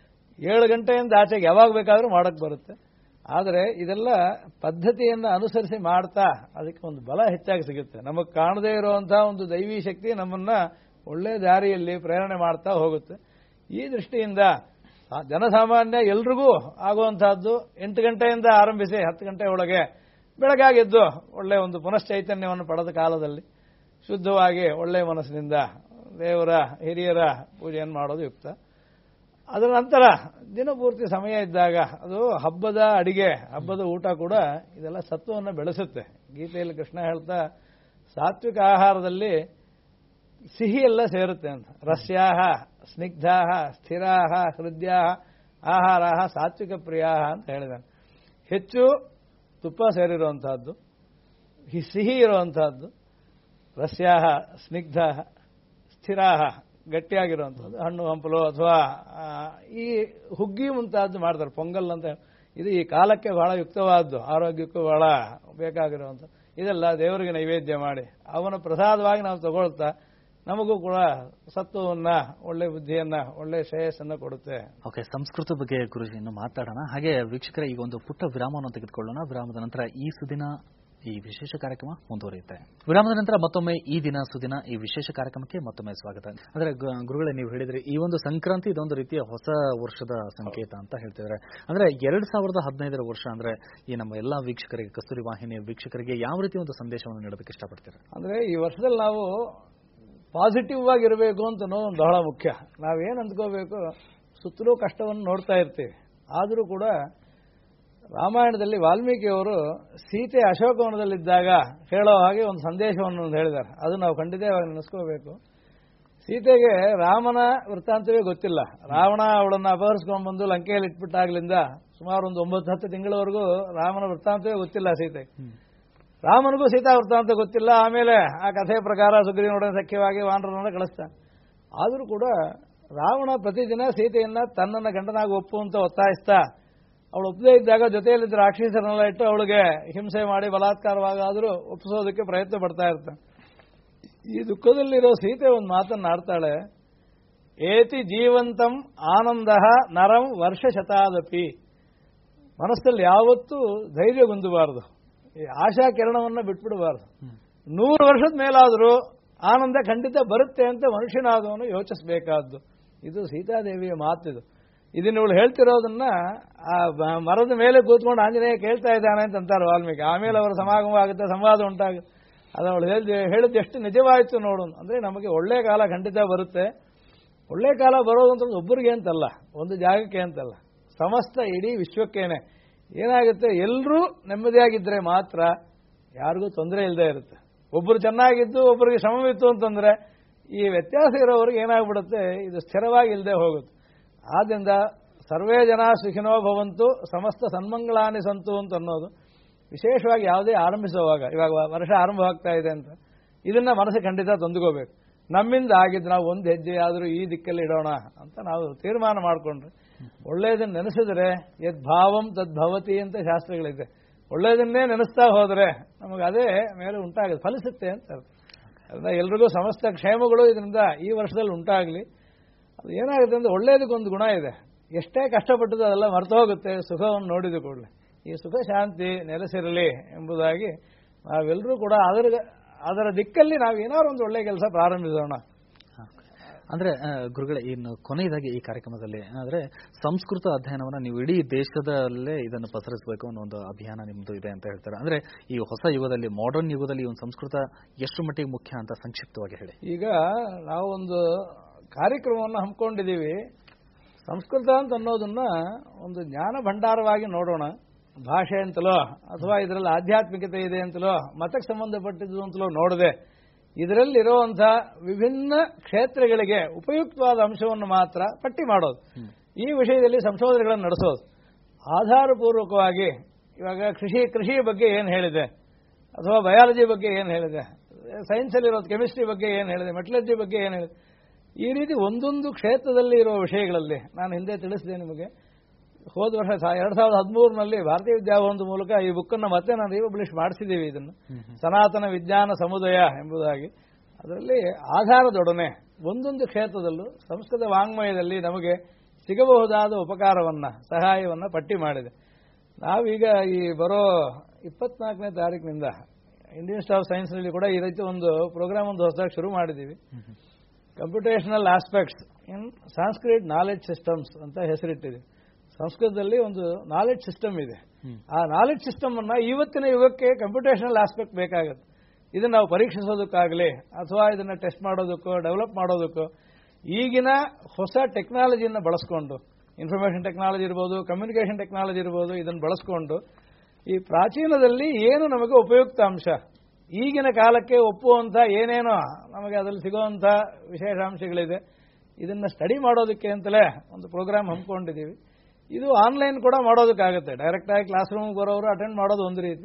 7 ಗಂಟೆಯಿಂದ ಆಚೆಗೆ ಯಾವಾಗ ಬೇಕಾದರೂ ಮಾಡಕ್ಕೆ ಬರುತ್ತೆ. ಆದರೆ ಇದೆಲ್ಲ ಪದ್ಧತಿಯನ್ನು ಅನುಸರಿಸಿ ಮಾಡ್ತಾ ಅದಕ್ಕೆ ಒಂದು ಬಲ ಹೆಚ್ಚಾಗಿ ಸಿಗುತ್ತೆ. ನಮಗೆ ಕಾಣದೇ ಇರುವಂತಹ ಒಂದು ದೈವಿ ಶಕ್ತಿ ನಮ್ಮನ್ನ ಒಳ್ಳೆ ದಾರಿಯಲ್ಲಿ ಪ್ರೇರಣೆ ಮಾಡ್ತಾ ಹೋಗುತ್ತೆ. ಈ ದೃಷ್ಟಿಯಿಂದ ಜನಸಾಮಾನ್ಯ ಎಲ್ರಿಗೂ ಆಗುವಂತಹದ್ದು 8 ಗಂಟೆಯಿಂದ ಆರಂಭಿಸಿ 10 ಗಂಟೆ ಒಳಗೆ ಬೆಳಗಾಗೆದ್ದು ಒಳ್ಳೆ ಒಂದು ಪುನಶ್ಚೈತನ್ಯವನ್ನು ಪಡೆದ ಕಾಲದಲ್ಲಿ ಶುದ್ಧವಾಗಿ ಒಳ್ಳೆಯ ಮನಸ್ಸಿನಿಂದ ದೇವರ ಹಿರಿಯರ ಪೂಜೆಯನ್ನು ಮಾಡೋದು ಯುಕ್ತ. ಅದರ ನಂತರ ದಿನಪೂರ್ತಿ ಸಮಯ ಇದ್ದಾಗ ಅದು ಹಬ್ಬದ ಅಡಿಗೆ, ಹಬ್ಬದ ಊಟ ಕೂಡ ಇದೆಲ್ಲ ಸತ್ವವನ್ನು ಬೆಳೆಸುತ್ತೆ. ಗೀತೆಯಲ್ಲಿ ಕೃಷ್ಣ ಹೇಳ್ತಾ ಸಾತ್ವಿಕ ಆಹಾರದಲ್ಲಿ ಸಿಹಿ ಎಲ್ಲ ಸೇರುತ್ತೆ ಅಂತ. ರಸ್ಯಾಹ ಸ್ನಿಗ್ಧಾಹ ಸ್ಥಿರಾಹ ಹೃದಯಾಹ ಆಹಾರಾಹ ಸಾತ್ವಿಕ ಪ್ರಿಯಾಹ ಅಂತ ಹೇಳಿದಾನೆ. ಹೆಚ್ಚು ತುಪ್ಪ ಸೇರಿರುವಂತಹದ್ದು, ಸಿಹಿ ಇರುವಂತಹದ್ದು, ರಸ್ಯಾಹ ಸ್ನಿಗ್ಧಾಹ ಸ್ಥಿರಾಹ ಗಟ್ಟಿಯಾಗಿರುವಂಥದ್ದು, ಹಣ್ಣು ಹಂಪಲು ಅಥವಾ ಈ ಹುಗ್ಗಿ ಮುಂತಾದ್ದು ಮಾಡ್ತಾರೆ. ಪೊಂಗಲ್ ಅಂತ ಇದು ಈ ಕಾಲಕ್ಕೆ ಬಹಳ ಯುಕ್ತವಾದ್ದು, ಆರೋಗ್ಯಕ್ಕೂ ಬಹಳ ಬೇಕಾಗಿರುವಂಥದ್ದು. ಇದೆಲ್ಲ ದೇವರಿಗೆ ನೈವೇದ್ಯ ಮಾಡಿ ಅವನ ಪ್ರಸಾದವಾಗಿ ನಾವು ತಗೊಳ್ತಾ ನಮಗೂ ಕೂಡ ಸತ್ವವನ್ನ, ಒಳ್ಳೆ ಬುದ್ಧಿಯನ್ನ, ಒಳ್ಳೆ ಶ್ರೇಯಸ್ಸನ್ನ ಕೊಡುತ್ತೆ. ಓಕೆ, ಸಂಸ್ಕೃತ ಬಗ್ಗೆ ಗುರುಜಿ ಇನ್ನು ಮಾತಾಡೋಣ. ಹಾಗೆ ವೀಕ್ಷಕರೇ, ಈಗ ಒಂದು ಪುಟ್ಟ ವಿರಾಮವನ್ನು ತೆಗೆದುಕೊಳ್ಳೋಣ. ವಿರಾಮದ ನಂತರ ಈ ಸುದಿನ ಈ ವಿಶೇಷ ಕಾರ್ಯಕ್ರಮ ಮುಂದುವರಿಯುತ್ತೆ. ವಿರಾಮದ ನಂತರ ಮತ್ತೊಮ್ಮೆ ಈ ದಿನ ಸುದಿನ ಈ ವಿಶೇಷ ಕಾರ್ಯಕ್ರಮಕ್ಕೆ ಮತ್ತೊಮ್ಮೆ ಸ್ವಾಗತ. ಅಂದ್ರೆ ಗುರುಗಳೇ, ನೀವು ಹೇಳಿದ್ರಿ ಈ ಒಂದು ಸಂಕ್ರಾಂತಿ ಇದೊಂದು ರೀತಿಯ ಹೊಸ ವರ್ಷದ ಸಂಕೇತ ಅಂತ ಹೇಳ್ತಿದ್ದಾರೆ. ಅಂದ್ರೆ 2015 ವರ್ಷ ಅಂದ್ರೆ ಈ ನಮ್ಮ ಎಲ್ಲಾ ವೀಕ್ಷಕರಿಗೆ, ಕಸ್ತೂರಿ ವಾಹಿನಿಯ ವೀಕ್ಷಕರಿಗೆ ಯಾವ ರೀತಿ ಒಂದು ಸಂದೇಶವನ್ನು ನೀಡೋದಕ್ಕೆ ಇಷ್ಟಪಡ್ತೀರಾ? ಅಂದ್ರೆ ಈ ವರ್ಷದಲ್ಲಿ ನಾವು ಪಾಸಿಟಿವ್ ಆಗಿರಬೇಕು ಅಂತ ಅನ್ನೋದು ಬಹಳ ಮುಖ್ಯ. ನಾವೇನು ಅಂದ್ಕೋಬೇಕು, ಸುತ್ತಲೂ ಕಷ್ಟವನ್ನು ನೋಡ್ತಾ ಇರ್ತೀವಿ. ಆದರೂ ಕೂಡ ರಾಮಾಯಣದಲ್ಲಿ ವಾಲ್ಮೀಕಿಯವರು ಸೀತೆ ಅಶೋಕವನದಲ್ಲಿದ್ದಾಗ ಹೇಳೋ ಹಾಗೆ ಒಂದು ಸಂದೇಶವನ್ನು ಹೇಳಿದ್ದಾರೆ. ಅದು ನಾವು ಖಂಡಿತವಾಗಿ ನೆನೆಸ್ಕೋಬೇಕು. ಸೀತೆಗೆ ರಾಮನ ವೃತ್ತಾಂತವೇ ಗೊತ್ತಿಲ್ಲ. ರಾವಣ ಅವಳನ್ನು ಅಪಹರಿಸ್ಕೊಂಡು ಬಂದು ಲಂಕೆಯಲ್ಲಿ ಇಟ್ಬಿಟ್ಟಾಗ್ಲಿಂದ ಸುಮಾರು ಒಂದು 9-10 ತಿಂಗಳವರೆಗೂ ರಾಮನ ವೃತ್ತಾಂತವೇ ಗೊತ್ತಿಲ್ಲ ಸೀತೆ. ರಾಮನಿಗೂ ಸೀತಾ ವೃತ್ತಾಂತ ಗೊತ್ತಿಲ್ಲ. ಆಮೇಲೆ ಆ ಕಥೆಯ ಪ್ರಕಾರ ಸುಗ್ರೀವನೊಡನೆ ಸಖ್ಯವಾಗಿ ವಾನರನನ್ನು ಕಳಿಸ್ತಾನೆ. ಆದರೂ ಕೂಡ ರಾವಣ ಪ್ರತಿದಿನ ಸೀತೆಯನ್ನ ತನ್ನನ್ನು ಗಂಡನಾಗಿ ಒಪ್ಪುವಂತ ಒತ್ತಾಯಿಸ್ತಾ, ಅವಳು ಒಪ್ಪದೇ ಇದ್ದಾಗ ಜೊತೆಯಲ್ಲಿದ್ದ ರಾಕ್ಷಸರನ್ನೆಲ್ಲ ಇಟ್ಟು ಅವಳಿಗೆ ಹಿಂಸೆ ಮಾಡಿ ಬಲಾತ್ಕಾರವಾಗಾದರೂ ಒಪ್ಪಿಸೋದಕ್ಕೆ ಪ್ರಯತ್ನ ಪಡ್ತಾ ಇರ್ತಾನೆ. ಈ ದುಃಖದಲ್ಲಿರೋ ಸೀತೆ ಒಂದು ಮಾತನ್ನು ಆಡ್ತಾಳೆ, ಏತಿ ಜೀವಂತಂ ಆನಂದ ನರಂ ವರ್ಷ ಶತಾದಪಿ. ಮನಸ್ಸಲ್ಲಿ ಯಾವತ್ತೂ ಧೈರ್ಯ ಹೊಂದಬಾರದು, ಆಶಾ ಕಿರಣವನ್ನು ಬಿಟ್ಬಿಡಬಾರದು. 100 ವರ್ಷದ ಮೇಲಾದರೂ ಆನಂದ ಖಂಡಿತ ಬರುತ್ತೆ ಅಂತ ಮನುಷ್ಯನಾದವನು ಯೋಚಿಸಬೇಕಾದ್ದು. ಇದು ಸೀತಾದೇವಿಯ ಮಾತಿದು. ಇದನ್ನ ಇವಳು ಹೇಳ್ತಿರೋದನ್ನ ಆ ಮರದ ಮೇಲೆ ಕೂತ್ಕೊಂಡು ಆಂಜನೇಯ ಕೇಳ್ತಾ ಇದ್ದಾನೆ ಅಂತ ಅಂತಾರೆ ವಾಲ್ಮೀಕಿ. ಆಮೇಲೆ ಅವರ ಸಮಾಗಮ ಆಗುತ್ತೆ, ಸಂವಾದ ಉಂಟಾಗುತ್ತೆ. ಅದು ಅವಳು ಹೇಳಿದ್ದು ಎಷ್ಟು ನಿಜವಾಯಿತು ನೋಡು. ಅಂದ್ರೆ ನಮಗೆ ಒಳ್ಳೆ ಕಾಲ ಖಂಡಿತ ಬರುತ್ತೆ. ಒಳ್ಳೆ ಕಾಲ ಬರೋದಂತ ಒಬ್ಬರಿಗೆ ಅಂತಲ್ಲ, ಒಂದು ಜಾಗಕ್ಕೆ ಅಂತಲ್ಲ, ಸಮಸ್ತ ಇಡೀ ವಿಶ್ವಕ್ಕೇನೆ. ಏನಾಗುತ್ತೆ, ಎಲ್ಲರೂ ನೆಮ್ಮದಿಯಾಗಿದ್ದರೆ ಮಾತ್ರ ಯಾರಿಗೂ ತೊಂದರೆ ಇಲ್ಲದೆ ಇರುತ್ತೆ. ಒಬ್ಬರು ಚೆನ್ನಾಗಿದ್ದು ಒಬ್ಬರಿಗೆ ಶ್ರಮವಿತ್ತು ಅಂತಂದ್ರೆ ಈ ವ್ಯತ್ಯಾಸ ಇರೋವರೆಗೆ ಏನಾಗ್ಬಿಡುತ್ತೆ, ಇದು ಸ್ಥಿರವಾಗಿ ಇಲ್ಲದೆ ಹೋಗುತ್ತೆ. ಆದ್ದರಿಂದ ಸರ್ವೇ ಜನ ಸುಖಿನೋ ಭವಂತು ಸಮಸ್ತ ಸನ್ಮಂಗಳಾನಿ ಸಂತು ಅಂತ ಅನ್ನೋದು ವಿಶೇಷವಾಗಿ ಯಾವುದೇ ಆರಂಭಿಸುವಾಗ, ಇವಾಗ ವರ್ಷ ಆರಂಭವಾಗ್ತಾ ಇದೆ ಅಂತ ಇದನ್ನ ಮನಸ್ಸು ಖಂಡಿತ ತಂದುಕೋಬೇಕು. ನಮ್ಮಿಂದ ಆಗಿದ್ದು ನಾವು ಒಂದು ಹೆಜ್ಜೆ ಆದರೂ ಈ ದಿಕ್ಕಲ್ಲಿ ಇಡೋಣ ಅಂತ ನಾವು ತೀರ್ಮಾನ ಮಾಡಿಕೊಂಡ್ರೆ, ಒಳ್ಳೆಯದನ್ನು ನೆನೆಸಿದ್ರೆ ಯದ್ಭಾವಂ ತದ್ಭವತಿ ಅಂತ ಶಾಸ್ತ್ರಗಳಿದೆ. ಒಳ್ಳೆಯದನ್ನೇ ನೆನೆಸ್ತಾ ಹೋದರೆ ನಮಗೆ ಅದೇ ಮೇಲೆ ಉಂಟಾಗುತ್ತೆ, ಫಲಿಸುತ್ತೆ ಅಂತ. ಅದರಿಂದ ಎಲ್ರಿಗೂ ಸಮಸ್ತ ಕ್ಷೇಮಗಳು ಇದರಿಂದ ಈ ವರ್ಷದಲ್ಲಿ ಉಂಟಾಗಲಿ. ಅದು ಏನಾಗುತ್ತೆ ಅಂದರೆ, ಒಳ್ಳೆಯದಕ್ಕೊಂದು ಗುಣ ಇದೆ, ಎಷ್ಟೇ ಕಷ್ಟಪಟ್ಟದ್ದು ಅದೆಲ್ಲ ಮರೆತು ಹೋಗುತ್ತೆ ಸುಖವನ್ನು ನೋಡಿದ ಕೂಡಲೇ. ಈ ಸುಖ ಶಾಂತಿ ನೆಲೆಸಿರಲಿ ಎಂಬುದಾಗಿ ನಾವೆಲ್ಲರೂ ಕೂಡ ಅದರ ದಿಕ್ಕಲ್ಲಿ ನಾವು ಏನಾದ್ರು ಒಂದು ಒಳ್ಳೆಯ ಕೆಲಸ ಪ್ರಾರಂಭಿಸೋಣ. ಅಂದ್ರೆ ಗುರುಗಳೇ, ಇನ್ನು ಕೊನೆಯದಾಗಿ ಈ ಕಾರ್ಯಕ್ರಮದಲ್ಲಿ ಅಂದ್ರೆ ಸಂಸ್ಕೃತ ಅಧ್ಯಯನವನ್ನು ನೀವು ಇಡೀ ದೇಶದಲ್ಲೇ ಇದನ್ನು ಪಸರಿಸಬೇಕು ಅನ್ನೋ ಒಂದು ಅಭಿಯಾನ ನಿಮ್ದು ಇದೆ ಅಂತ ಹೇಳ್ತಾರೆ. ಅಂದ್ರೆ ಈ ಹೊಸ ಯುಗದಲ್ಲಿ, ಮಾಡರ್ನ್ ಯುಗದಲ್ಲಿ ಈ ಒಂದು ಸಂಸ್ಕೃತ ಎಷ್ಟು ಮಟ್ಟಿಗೆ ಮುಖ್ಯ ಅಂತ ಸಂಕ್ಷಿಪ್ತವಾಗಿ ಹೇಳಿ. ಈಗ ನಾವು ಒಂದು ಕಾರ್ಯಕ್ರಮವನ್ನು ಹಮ್ಮಿಕೊಂಡಿದ್ದೀವಿ. ಸಂಸ್ಕೃತ ಅಂತ ಅನ್ನೋದನ್ನ ಒಂದು ಜ್ಞಾನ ಭಂಡಾರವಾಗಿ ನೋಡೋಣ. ಭಾಷೆ ಅಂತಲೋ ಅಥವಾ ಇದರಲ್ಲಿ ಆಧ್ಯಾತ್ಮಿಕತೆ ಇದೆ ಅಂತಲೋ ಮತಕ್ಕೆ ಸಂಬಂಧಪಟ್ಟಿದ್ದು ಅಂತಲೋ ನೋಡದೆ, ಇದರಲ್ಲಿರುವಂತಹ ವಿಭಿನ್ನ ಕ್ಷೇತ್ರಗಳಿಗೆ ಉಪಯುಕ್ತವಾದ ಅಂಶವನ್ನು ಮಾತ್ರ ಪಟ್ಟಿ ಮಾಡೋದು. ಈ ವಿಷಯದಲ್ಲಿ ಸಂಶೋಧನೆಗಳನ್ನು ನಡೆಸೋದು. ಆಧಾರಪೂರ್ವಕವಾಗಿ ಇವಾಗ ಕೃಷಿಯ ಬಗ್ಗೆ ಏನು ಹೇಳಿದೆ, ಅಥವಾ ಬಯಾಲಜಿ ಬಗ್ಗೆ ಏನು ಹೇಳಿದೆ, ಸೈನ್ಸಲ್ಲಿರೋದು ಕೆಮಿಸ್ಟ್ರಿ ಬಗ್ಗೆ ಏನು ಹೇಳಿದೆ, ಮೆಟಲರ್ಜಿ ಬಗ್ಗೆ ಏನು ಹೇಳಿದೆ, ಈ ರೀತಿ ಒಂದೊಂದು ಕ್ಷೇತ್ರದಲ್ಲಿ ಇರುವ ವಿಷಯಗಳಲ್ಲಿ ನಾನು ಹಿಂದೆ ತಿಳಿಸಿದೆ ನಿಮಗೆ. ಹೋದ ವರ್ಷ 2013ನಲ್ಲಿ ಭಾರತೀಯ ವಿದ್ಯಾಭವನದ ಮೂಲಕ ಈ ಬುಕ್ಕನ್ನು ಮತ್ತೆ ನಾನು ರೀಪಬ್ಲಿಷ್ ಮಾಡಿಸಿದ್ದೀವಿ. ಇದನ್ನು ಸನಾತನ ವಿಜ್ಞಾನ ಸಮುದಾಯ ಎಂಬುದಾಗಿ. ಅದರಲ್ಲಿ ಆಧಾರದೊಡನೆ ಒಂದೊಂದು ಕ್ಷೇತ್ರದಲ್ಲೂ ಸಂಸ್ಕೃತ ವಾಂಗ್ಮಯದಲ್ಲಿ ನಮಗೆ ಸಿಗಬಹುದಾದ ಉಪಕಾರವನ್ನ, ಸಹಾಯವನ್ನ ಪಟ್ಟಿ ಮಾಡಿದೆ. ನಾವೀಗ ಈ ಬರೋ 24ನೇ ತಾರೀಕಿನಿಂದ ಇಂಡಿಯನ್ ಇನ್ಸ್ಟಿಟ್ಯೂಟ್ ಆಫ್ ಸೈನ್ಸ್ನಲ್ಲಿ ಕೂಡ ಈ ರೀತಿ ಒಂದು ಪ್ರೋಗ್ರಾಮ್ ಒಂದು ಹೊಸದಾಗಿ ಶುರು ಮಾಡಿದ್ದೀವಿ. Computational aspects in Sanskrit knowledge systems ಅಂತ ಹೆಸರಿಟ್ಟಿದೆ. ಸಂಸ್ಕೃತದಲ್ಲಿ ಒಂದು ನಾಲೆಡ್ಜ್ ಸಿಸ್ಟಮ್ ಇದೆ. ಆ ನಾಲೆಡ್ಜ್ ಸಿಸ್ಟಮ್ ಅನ್ನ ಇವತ್ತಿನ ಯುಗಕ್ಕೆ ಕಂಪ್ಯೂಟೇಷನಲ್ ಆಸ್ಪೆಕ್ಟ್ ಬೇಕಾಗುತ್ತೆ. ಇದನ್ನ ನಾವು ಪರೀಕ್ಷಿಸೋದಕ್ಕಾಗಲಿ ಅಥವಾ ಇದನ್ನ ಟೆಸ್ಟ್ ಮಾಡೋದಕ್ಕೋ ಡೆವಲಪ್ ಮಾಡೋದಕ್ಕೋ ಈಗಿನ ಹೊಸ ಟೆಕ್ನಾಲಜಿಯನ್ನು ಬಳಸ್ಕೊಂಡು, ಇನ್ಫಾರ್ಮೇಷನ್ ಟೆಕ್ನಾಲಜಿ ಇರ್ಬೋದು, ಕಮ್ಯುನಿಕೇಷನ್ ಟೆಕ್ನಾಲಜಿ ಇರ್ಬೋದು, ಇದನ್ನು ಬಳಸ್ಕೊಂಡು ಈ ಪ್ರಾಚೀನದಲ್ಲಿ ಏನು ನಮಗೆ ಉಪಯುಕ್ತ ಅಂಶ, ಈಗಿನ ಕಾಲಕ್ಕೆ ಒಪ್ಪುವಂಥ ಏನೇನೋ ನಮಗೆ ಅದರಲ್ಲಿ ಸಿಗುವಂಥ ವಿಶೇಷಾಂಶಗಳಿದೆ, ಇದನ್ನು ಸ್ಟಡಿ ಮಾಡೋದಕ್ಕೆ ಅಂತಲೇ ಒಂದು ಪ್ರೋಗ್ರಾಮ್ ಹಮ್ಮಿಕೊಂಡಿದ್ದೀವಿ. ಇದು ಆನ್ಲೈನ್ ಕೂಡ ಮಾಡೋದಕ್ಕಾಗುತ್ತೆ. ಡೈರೆಕ್ಟಾಗಿ ಕ್ಲಾಸ್ ರೂಮ್ಗೆ ಬರೋರು ಅಟೆಂಡ್ ಮಾಡೋದು ಒಂದು ರೀತಿ,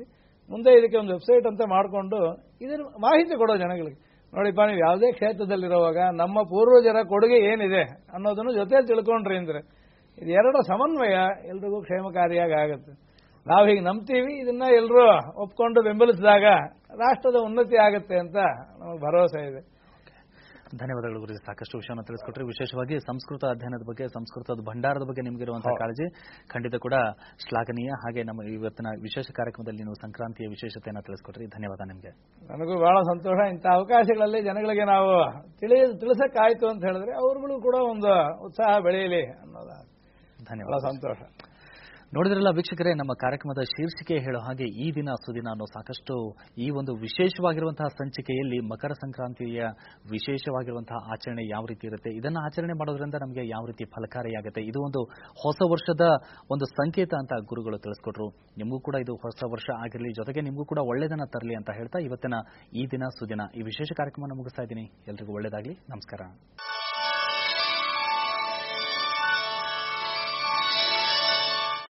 ಮುಂದೆ ಇದಕ್ಕೆ ಒಂದು ವೆಬ್ಸೈಟ್ ಅಂತ ಮಾಡಿಕೊಂಡು ಇದನ್ನು ಮಾಹಿತಿ ಕೊಡೋ ಜನಗಳಿಗೆ. ನೋಡಿಪ್ಪ, ನೀವು ಯಾವುದೇ ಕ್ಷೇತ್ರದಲ್ಲಿರುವಾಗ ನಮ್ಮ ಪೂರ್ವಜರ ಕೊಡುಗೆ ಏನಿದೆ ಅನ್ನೋದನ್ನು ಜೊತೆ ತಿಳ್ಕೊಂಡ್ರಿ ಅಂದರೆ ಇದು ಎರಡರ ಸಮನ್ವಯ ಎಲ್ರಿಗೂ ಕ್ಷೇಮಕಾರಿಯಾಗಿ ಆಗುತ್ತೆ. ನಾವು ಹೀಗೆ ನಂಬ್ತೀವಿ, ಇದನ್ನ ಎಲ್ಲರೂ ಒಪ್ಕೊಂಡು ಬೆಂಬಲಿಸಿದಾಗ ರಾಷ್ಟ್ರದ ಉನ್ನತಿ ಆಗುತ್ತೆ ಅಂತ ನಮಗೆ ಭರವಸೆ ಇದೆ. ಧನ್ಯವಾದಗಳು ಗುರುಜಿ, ಸಾಕಷ್ಟು ವಿಷಯವನ್ನು ತಿಳಿಸ್ಕೊಟ್ರಿ. ವಿಶೇಷವಾಗಿ ಸಂಸ್ಕೃತ ಅಧ್ಯಯನದ ಬಗ್ಗೆ, ಸಂಸ್ಕೃತದ ಭಂಡಾರದ ಬಗ್ಗೆ ನಿಮಗಿರುವಂತಹ ಕಾಳಜಿ ಖಂಡಿತ ಕೂಡ ಶ್ಲಾಘನೀಯ. ಹಾಗೆ ನಮ್ಮ ಇವತ್ತಿನ ವಿಶೇಷ ಕಾರ್ಯಕ್ರಮದಲ್ಲಿ ನೀವು ಸಂಕ್ರಾಂತಿಯ ವಿಶೇಷತೆಯನ್ನು ತಿಳಿಸ್ಕೊಟ್ರಿ. ಧನ್ಯವಾದ ನಿಮಗೆ. ನನಗೂ ಬಹಳ ಸಂತೋಷ. ಇಂಥ ಅವಕಾಶಗಳಲ್ಲಿ ಜನಗಳಿಗೆ ನಾವು ತಿಳಿಸಕ್ಕಾಯ್ತು ಅಂತ ಹೇಳಿದ್ರೆ ಅವ್ರುಗಳು ಕೂಡ ಒಂದು ಉತ್ಸಾಹ ಬೆಳೆಯಲಿ ಅನ್ನೋದು ಧನ್ಯವಾದ, ಸಂತೋಷ. ನೋಡಿದ್ರಲ್ಲ ವೀಕ್ಷಕರೇ, ನಮ್ಮ ಕಾರ್ಯಕ್ರಮದ ಶೀರ್ಷಿಕೆ ಹೇಳೋ ಹಾಗೆ ಈ ದಿನ ಸುದಿನ ಅನ್ನೋ ಸಾಕಷ್ಟು ಈ ಒಂದು ವಿಶೇಷವಾಗಿರುವಂತಹ ಸಂಚಿಕೆಯಲ್ಲಿ ಮಕರ ಸಂಕ್ರಾಂತಿಯ ವಿಶೇಷವಾಗಿರುವಂತಹ ಆಚರಣೆ ಯಾವ ರೀತಿ ಇರುತ್ತೆ, ಇದನ್ನು ಆಚರಣೆ ಮಾಡೋದ್ರಿಂದ ನಮಗೆ ಯಾವ ರೀತಿ ಫಲಕಾರಿಯಾಗುತ್ತೆ, ಇದು ಒಂದು ಹೊಸ ವರ್ಷದ ಒಂದು ಸಂಕೇತ ಅಂತ ಗುರುಗಳು ತಿಳಿಸ್ಕೊಟ್ರು. ನಿಮಗೂ ಕೂಡ ಇದು ಹೊಸ ವರ್ಷ ಆಗಿರಲಿ, ಜೊತೆಗೆ ನಿಮಗೂ ಕೂಡ ಒಳ್ಳೆಯದನ್ನ ತರಲಿ ಅಂತ ಹೇಳ್ತಾ ಇವತ್ತಿನ ಈ ದಿನ ಸುದಿನ ಈ ವಿಶೇಷ ಕಾರ್ಯಕ್ರಮವನ್ನು ಮುಗಿಸ್ತಾ ಇದ್ದೀನಿ. ಎಲ್ರಿಗೂ ಒಳ್ಳೆಯದಾಗಲಿ. ನಮಸ್ಕಾರ.